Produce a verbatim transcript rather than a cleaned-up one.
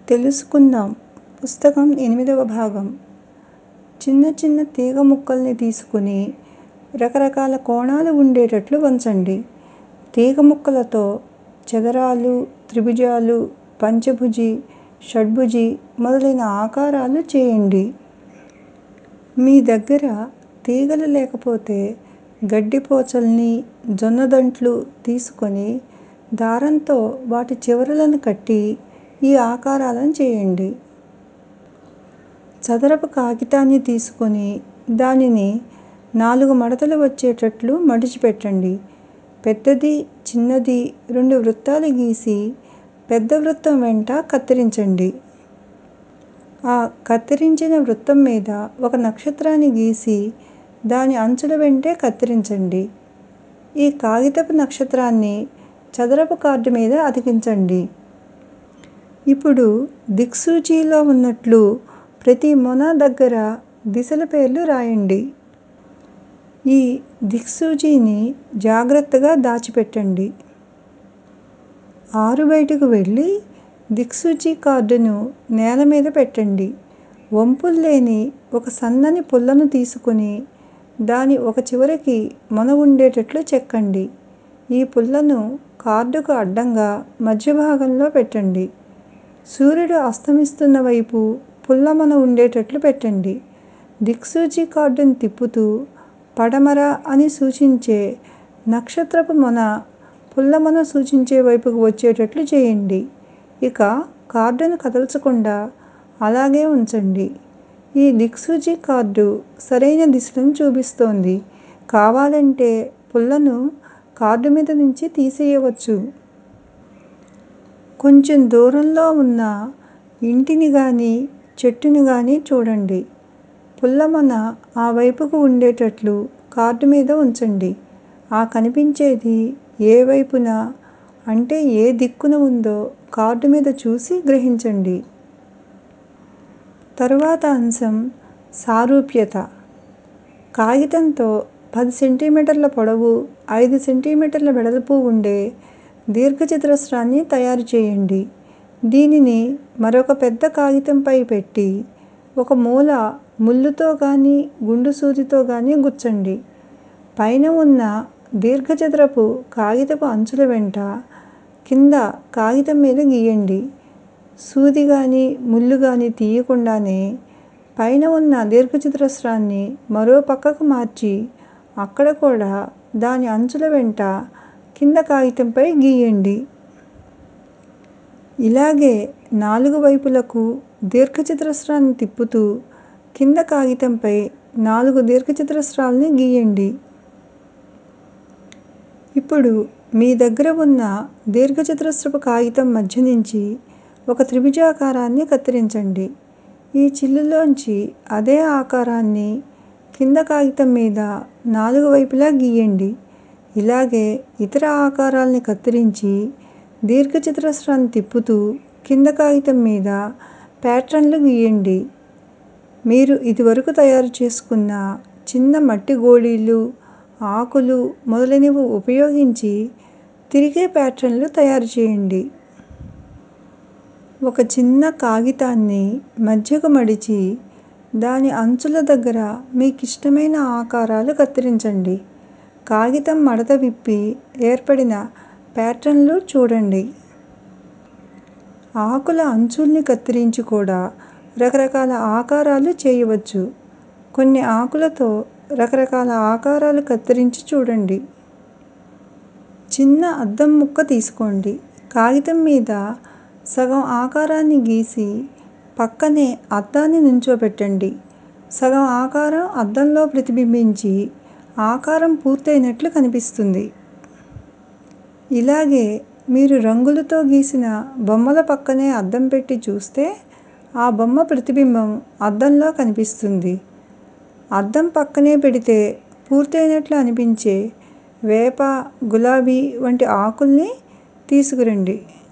తెలుసుకుందాం పుస్తకం ఎనిమిదవ భాగం. చిన్న చిన్న తీగ ముక్కల్ని తీసుకుని రకరకాల కోణాలు ఉండేటట్లు వంచండి. తీగ ముక్కలతో చదరాలు, త్రిభుజాలు, పంచభుజి, షడ్భుజి మొదలైన ఆకారాలు చేయండి. మీ దగ్గర తీగలు లేకపోతే గడ్డిపోచల్ని, జొన్నదంట్లు తీసుకొని దారంతో వాటి చివరలను కట్టి ఈ ఆకారాలను చేయండి. చదరపు కాగితాన్ని తీసుకొని దానిని నాలుగు మడతలు వచ్చేటట్లు మడిచిపెట్టండి. పెద్దది, చిన్నది రెండు వృత్తాలు గీసి పెద్ద వృత్తం వెంట కత్తిరించండి. ఆ కత్తిరించిన వృత్తం మీద ఒక నక్షత్రాన్ని గీసి దాని అంచుల వెంటే కత్తిరించండి. ఈ కాగితపు నక్షత్రాన్ని చదరపు కార్డు మీద అతికించండి. ఇప్పుడు దిక్సూచిలో ఉన్నట్లు ప్రతి మొన దగ్గర దిశల పేర్లు రాయండి. ఈ దిక్సూచిని జాగ్రత్తగా దాచిపెట్టండి. ఆరు బయటకు వెళ్ళి దిక్సూచి కార్డును నేల మీద పెట్టండి. వంపులు లేని ఒక సన్నని పుల్లను తీసుకుని దాని ఒక చివరకి మొన ఉండేటట్లు చెక్కండి. ఈ పుల్లను కార్డుకు అడ్డంగా మధ్య భాగంలో పెట్టండి. సూర్యుడు అస్తమిస్తున్న వైపు పుల్ల మొన ఉండేటట్లు పెట్టండి. దిక్సూచి కార్డును తిప్పుతూ పడమర అని సూచించే నక్షత్రపు మొన పుల్ల మొన సూచించే వైపుకు వచ్చేటట్లు చేయండి. ఇక కార్డును కదల్చకుండా అలాగే ఉంచండి. ఈ దిక్సూచి కార్డు సరైన దిశలను చూపిస్తోంది. కావాలంటే పుల్లను కార్డు మీద నుంచి తీసేయవచ్చు. కొంచెం దూరంలో ఉన్న ఇంటిని గాని చెట్టుని గాని చూడండి. పుల్ల మొన ఆ వైపుకు ఉండేటట్లు కార్డు మీద ఉంచండి. ఆ కనిపించేది ఏ వైపున అంటే ఏ దిక్కున ఉందో కార్డు మీద చూసి గ్రహించండి. తరువాత అంశం సారూప్యత. కాగితంతో పది సెంటీమీటర్ల పొడవు, ఐదు సెంటీమీటర్ల వెడల్పు ఉండే దీర్ఘచతురస్రాన్ని తయారు చేయండి. దీనిని మరొక పెద్ద కాగితంపై పెట్టి ఒక మూల ముళ్ళుతో గాని గుండు సూదితో గాని గుచ్చండి. పైన ఉన్న దీర్ఘచతురపు కాగితపు అంచుల వెంట కింద కాగితం మీద గీయండి. సూది గాని ముళ్ళు గాని తీయకుండానే పైన ఉన్న దీర్ఘచతురస్రాన్ని మరో పక్కకు మార్చి అక్కడ కూడా దాని అంచుల వెంట కింద కాగితంపై గీయండి. ఇలాగే నాలుగు వైపులకు దీర్ఘచతురస్రాన్ని తిప్పుతూ కింద కాగితంపై నాలుగు దీర్ఘచతురస్రాల్ని గీయండి. ఇప్పుడు మీ దగ్గర ఉన్న దీర్ఘచతురస్రపు కాగితం మధ్య నుంచి ఒక త్రిభుజాకారాన్ని కత్తిరించండి. ఈ చిల్లులోంచి అదే ఆకారాన్ని కింద కాగితం మీద నాలుగు వైపులా గీయండి. ఇలాగే ఇతర ఆకారాల్ని కత్తిరించి దీర్ఘచతురస్రాన్ని తిప్పుతూ కింద కాగితం మీద ప్యాట్రన్లు గీయండి. మీరు ఇదివరకు తయారు చేసుకున్న చిన్న మట్టి గోళీలు, ఆకులు మొదలైనవి ఉపయోగించి తిరిగే ప్యాట్రన్లు తయారు చేయండి. ఒక చిన్న కాగితాన్ని మధ్యకు మడిచి దాని అంచుల దగ్గర మీకిష్టమైన ఆకారాలు కత్తిరించండి. కాగితం మడత విప్పి ఏర్పడిన ప్యాట్రన్లు చూడండి. ఆకుల అంచుల్ని కత్తిరించి కూడా రకరకాల ఆకారాలు చేయవచ్చు. కొన్ని ఆకులతో రకరకాల ఆకారాలు కత్తిరించి చూడండి. చిన్న అద్దం ముక్క తీసుకోండి. కాగితం మీద సగం ఆకారాన్ని గీసి పక్కనే అద్దాన్ని నుంచోబెట్టండి. సగం ఆకారం అద్దంలో ప్రతిబింబించి ఆకారం పూర్తయినట్లు కనిపిస్తుంది. ఇలాగే మీరు రంగులతో గీసిన బొమ్మల పక్కనే అద్దం పెట్టి చూస్తే ఆ బొమ్మ ప్రతిబింబం అద్దంలో కనిపిస్తుంది. అద్దం పక్కనే పెడితే పూర్తయినట్లు అనిపించే వేప, గులాబీ వంటి ఆకుల్ని తీసుకురండి.